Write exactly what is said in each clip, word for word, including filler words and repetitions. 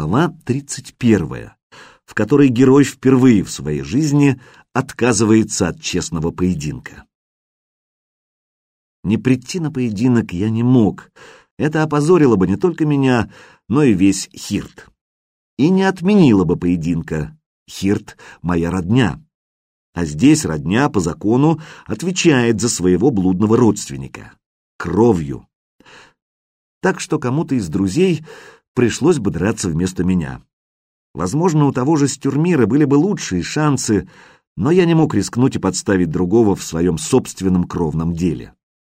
Глава тридцать первая, в которой герой впервые в своей жизни отказывается от честного поединка. Не прийти на поединок я не мог. Это опозорило бы не только меня, но и весь Хирт. И не отменило бы поединка. Хирт — моя родня. А здесь родня по закону отвечает за своего блудного родственника. Кровью. Так что кому-то из друзей пришлось бы драться вместо меня. Возможно, у того же Стюрмира были бы лучшие шансы, но я не мог рискнуть и подставить другого в своем собственном кровном деле.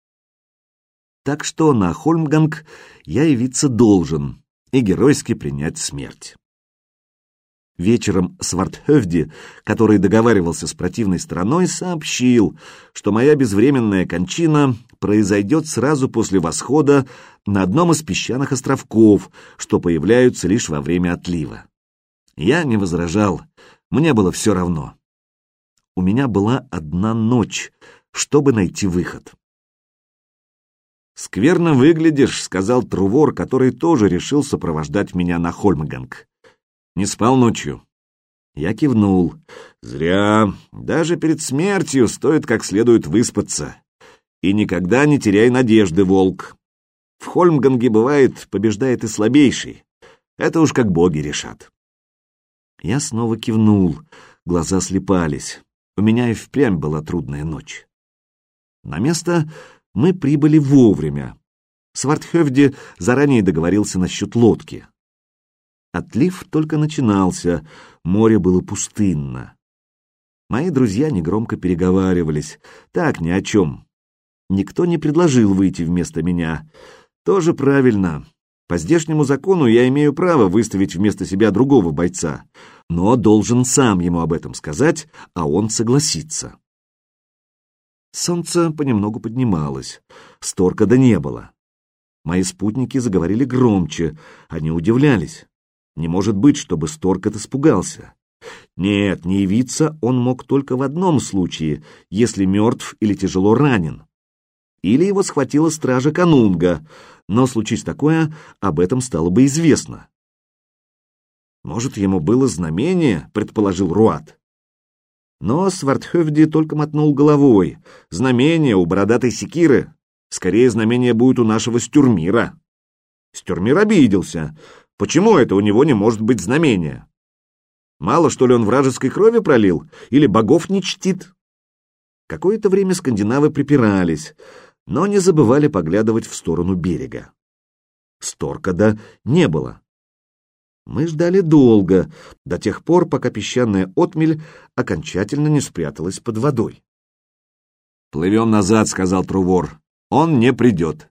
Так что на Хольмганг я явиться должен и геройски принять смерть. Вечером Свардхövdi, который договаривался с противной стороной, сообщил, что моя безвременная кончина произойдет сразу после восхода на одном из песчаных островков, что появляются лишь во время отлива. Я не возражал, мне было все равно. У меня была одна ночь, чтобы найти выход. «Скверно выглядишь», — сказал Трувор, который тоже решил сопровождать меня на Хольмганг. «Не спал ночью?» Я кивнул. «Зря. Даже перед смертью стоит как следует выспаться. И никогда не теряй надежды, волк. В Хольмганге, бывает, побеждает и слабейший. Это уж как боги решат». Я снова кивнул. Глаза слепались. У меня и впрямь была трудная ночь. На место мы прибыли вовремя. Свардхövdi заранее договорился насчет лодки. Отлив только начинался, море было пустынно. Мои друзья негромко переговаривались, так, ни о чем. Никто не предложил выйти вместо меня. Тоже правильно. По здешнему закону я имею право выставить вместо себя другого бойца, но должен сам ему об этом сказать, а он согласится. Солнце понемногу поднималось, Сторкада не было. Мои спутники заговорили громче, они удивлялись. Не может быть, чтобы Сторкад испугался. Нет, не явиться он мог только в одном случае, если мертв или тяжело ранен. Или его схватила стража Канунга, но, случись такое, об этом стало бы известно. Может, ему было знамение, предположил Руат. Но Свардхövdi только мотнул головой. Знамение у бородатой секиры. Скорее, знамение будет у нашего Стюрмира. Стюрмир обиделся. Почему это у него не может быть знамения? Мало, что ли, он вражеской крови пролил? Или богов не чтит? Какое-то время скандинавы припирались, но не забывали поглядывать в сторону берега. Сторкада не было. Мы ждали долго, до тех пор, пока песчаная отмель окончательно не спряталась под водой. «Плывем назад», — сказал Трувор. «Он не придет».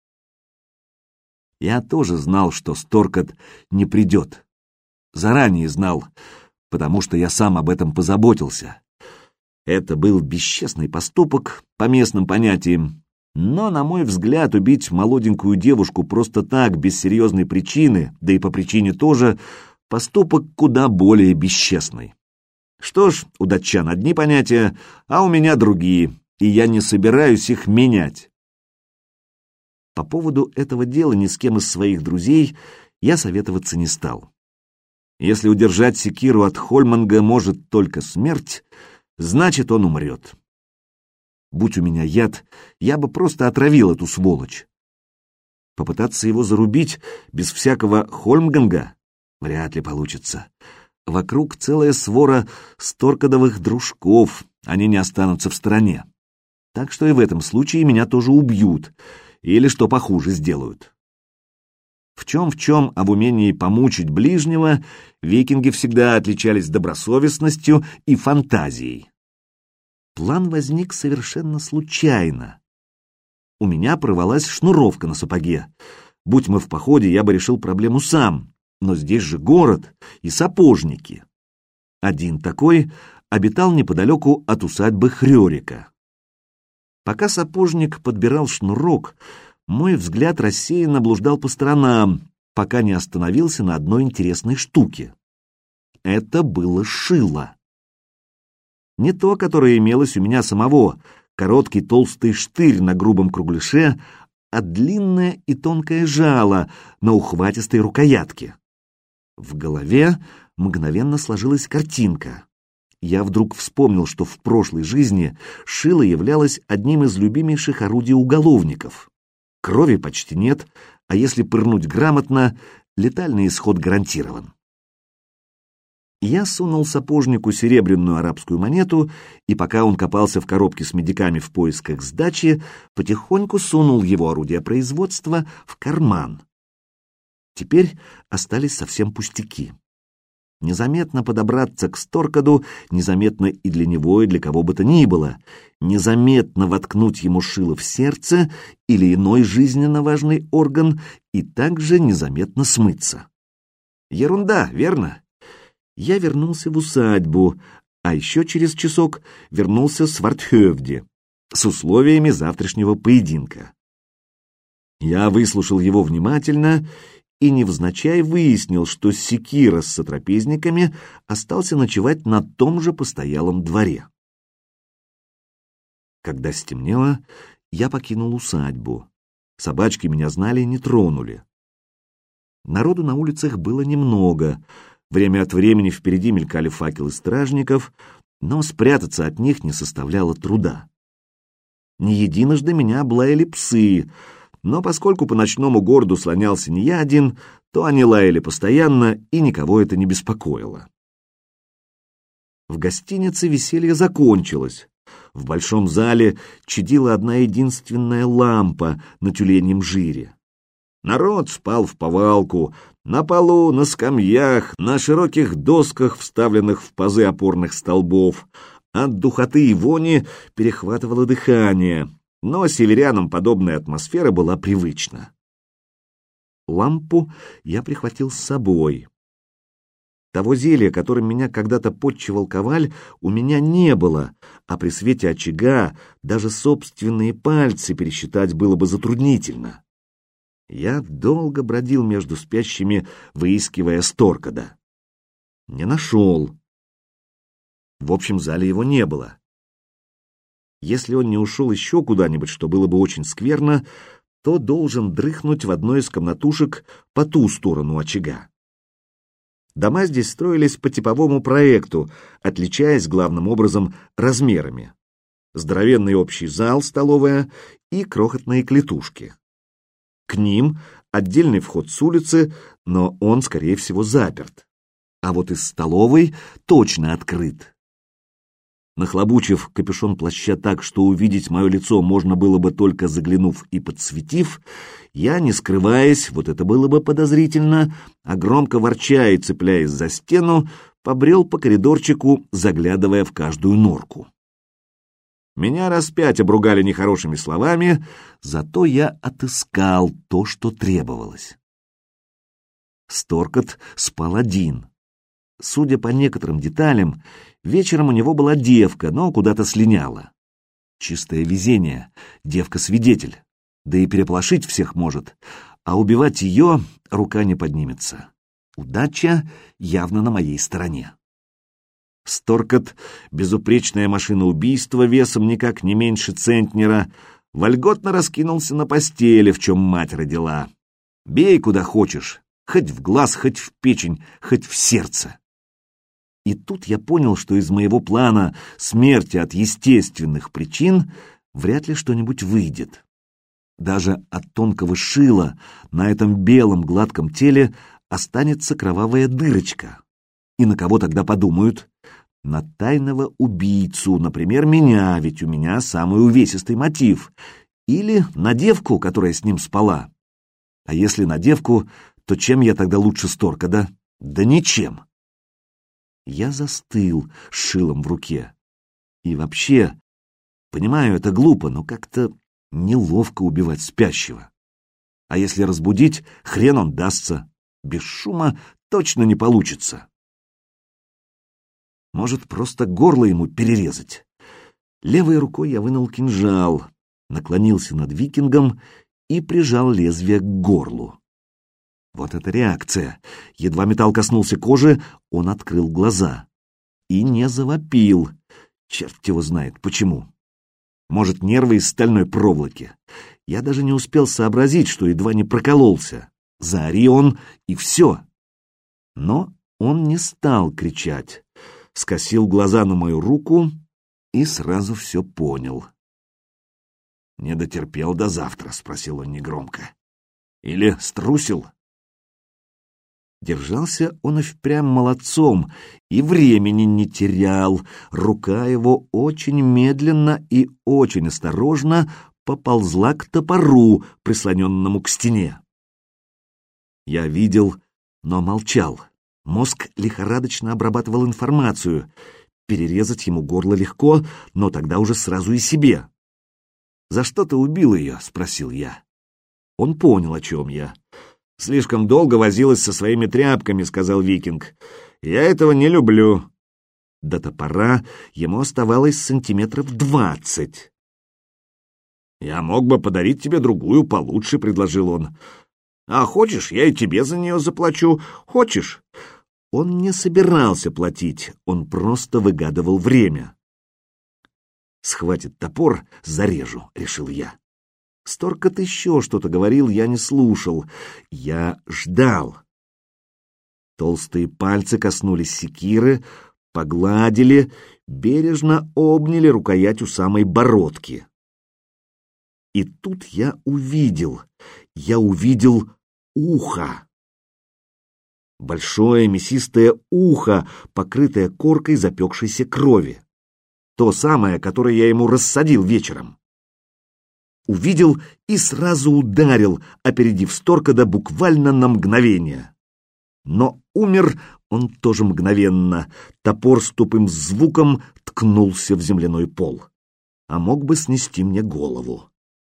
Я тоже знал, что Сторкад не придет. Заранее знал, потому что я сам об этом позаботился. Это был бесчестный поступок по местным понятиям, но, на мой взгляд, убить молоденькую девушку просто так, без серьезной причины, да и по причине тоже, поступок куда более бесчестный. Что ж, у датчан одни понятия, а у меня другие, и я не собираюсь их менять. По поводу этого дела ни с кем из своих друзей я советоваться не стал. Если удержать секиру от Хольманга может только смерть, значит, он умрет. Будь у меня яд, я бы просто отравил эту сволочь. Попытаться его зарубить без всякого Хольмганга вряд ли получится. Вокруг целая свора сторкадовых дружков, они не останутся в стороне. Так что и в этом случае меня тоже убьют, или что похуже сделают. В чем-в чем, а в умении помучить ближнего викинги всегда отличались добросовестностью и фантазией. План возник совершенно случайно. У меня порвалась шнуровка на сапоге. Будь мы в походе, я бы решил проблему сам, но здесь же город и сапожники. Один такой обитал неподалеку от усадьбы Хрёрика. Пока сапожник подбирал шнурок, мой взгляд рассеянно блуждал по сторонам, пока не остановился на одной интересной штуке. Это было шило. Не то, которое имелось у меня самого, короткий толстый штырь на грубом кругляше, а длинное и тонкое жало на ухватистой рукоятке. В голове мгновенно сложилась картинка. Я вдруг вспомнил, что в прошлой жизни шило являлось одним из любимейших орудий уголовников. Крови почти нет, а если пырнуть грамотно, летальный исход гарантирован. Я сунул сапожнику серебряную арабскую монету, и пока он копался в коробке с медиками в поисках сдачи, потихоньку сунул его орудие производства в карман. Теперь остались совсем пустяки. Незаметно подобраться к Сторкаду, незаметно и для него, и для кого бы то ни было, незаметно воткнуть ему шило в сердце или иной жизненно важный орган и также незаметно смыться. Ерунда, верно? Я вернулся в усадьбу, а еще через часок вернулся в Свардхövде с условиями завтрашнего поединка. Я выслушал его внимательно и невзначай выяснил, что Секира с сотрапезниками остался ночевать на том же постоялом дворе. Когда стемнело, я покинул усадьбу. Собачки меня знали и не тронули. Народу на улицах было немного. Время от времени впереди мелькали факелы стражников, но спрятаться от них не составляло труда. Не единожды меня облаяли псы, но поскольку по ночному городу слонялся не я один, то они лаяли постоянно, и никого это не беспокоило. В гостинице веселье закончилось. В большом зале чадила одна единственная лампа на тюленьем жире. Народ спал вповалку, на полу, на скамьях, на широких досках, вставленных в пазы опорных столбов. От духоты и вони перехватывало дыхание, но северянам подобная атмосфера была привычна. Лампу я прихватил с собой. Того зелья, которым меня когда-то подчивал Коваль, у меня не было, а при свете очага даже собственные пальцы пересчитать было бы затруднительно. Я долго бродил между спящими, выискивая Сторкада. Не нашел. В общем зале его не было. Если он не ушел еще куда-нибудь, что было бы очень скверно, то должен дрыхнуть в одной из комнатушек по ту сторону очага. Дома здесь строились по типовому проекту, отличаясь главным образом размерами. Здоровенный общий зал, столовая и крохотные клетушки. К ним отдельный вход с улицы, но он, скорее всего, заперт. А вот из столовой точно открыт. Нахлобучив капюшон плаща так, что увидеть мое лицо можно было бы только заглянув и подсветив, я, не скрываясь, вот это было бы подозрительно, а громко ворча и цепляясь за стену, побрел по коридорчику, заглядывая в каждую норку. Меня раз пять обругали нехорошими словами, зато я отыскал то, что требовалось. Сторкад спал один. Судя по некоторым деталям, вечером у него была девка, но куда-то слиняла. Чистое везение, девка-свидетель, да и переполошить всех может, а убивать ее рука не поднимется. Удача явно на моей стороне. Сторкад, безупречная машина убийства весом никак не меньше центнера, вольготно раскинулся на постели, в чем мать родила. Бей куда хочешь, хоть в глаз, хоть в печень, хоть в сердце. И тут я понял, что из моего плана смерти от естественных причин вряд ли что-нибудь выйдет. Даже от тонкого шила на этом белом гладком теле останется кровавая дырочка. И на кого тогда подумают? На тайного убийцу, например, меня, ведь у меня самый увесистый мотив. Или на девку, которая с ним спала. А если на девку, то чем я тогда лучше Сторкада? Да ничем. Я застыл с шилом в руке. И вообще, понимаю, это глупо, но как-то неловко убивать спящего. А если разбудить, хрен он дастся. Без шума точно не получится. Может, просто горло ему перерезать. Левой рукой я вынул кинжал, наклонился над викингом и прижал лезвие к горлу. Вот эта реакция. Едва металл коснулся кожи, он открыл глаза. И не завопил. Черт его знает, почему. Может, нервы из стальной проволоки. Я даже не успел сообразить, что едва не прокололся. Заори он, и все. Но он не стал кричать, скосил глаза на мою руку и сразу все понял. «Не дотерпел до завтра?» — спросил он негромко. «Или струсил?» Держался он и впрямь молодцом, и времени не терял. Рука его очень медленно и очень осторожно поползла к топору, прислоненному к стене. Я видел, но молчал. Мозг лихорадочно обрабатывал информацию. Перерезать ему горло легко, но тогда уже сразу и себе. «За что ты убил ее?» — спросил я. Он понял, о чем я. «Слишком долго возилась со своими тряпками», — сказал викинг. «Я этого не люблю». До топора ему оставалось сантиметров двадцать. «Я мог бы подарить тебе другую получше», — предложил он. «А хочешь, я и тебе за нее заплачу. Хочешь?» Он не собирался платить, он просто выгадывал время. «Схватит топор, зарежу», — решил я. Сторкот еще что-то говорил, я не слушал. Я ждал. Толстые пальцы коснулись секиры, погладили, бережно обняли рукоять у самой бородки. И тут я увидел, я увидел ухо. Большое мясистое ухо, покрытое коркой запекшейся крови. То самое, которое я ему рассадил вечером. Увидел и сразу ударил, опередив Сторкода буквально на мгновение. Но умер он тоже мгновенно. Топор с тупым звуком ткнулся в земляной пол, а мог бы снести мне голову.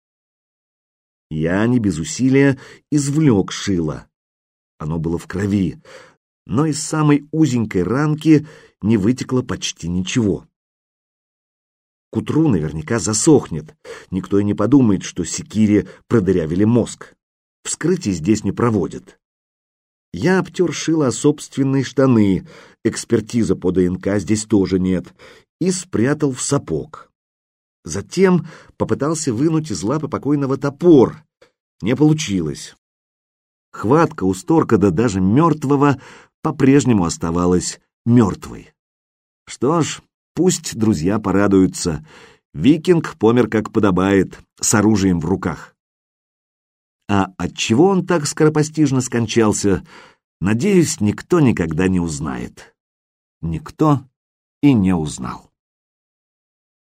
Я не без усилия извлек шило. Оно было в крови, но из самой узенькой ранки не вытекло почти ничего. К утру наверняка засохнет. Никто и не подумает, что секире продырявили мозг. Вскрытие здесь не проводят. Я обтер шило о собственные штаны, экспертиза по ДНК здесь тоже нет, и спрятал в сапог. Затем попытался вынуть из лапы покойного топор. Не получилось. Хватка у Сторкода, даже мертвого, по-прежнему оставалась мертвой. Что ж, пусть друзья порадуются. Викинг помер как подобает, с оружием в руках. А отчего он так скоропостижно скончался, надеюсь, никто никогда не узнает. Никто и не узнал.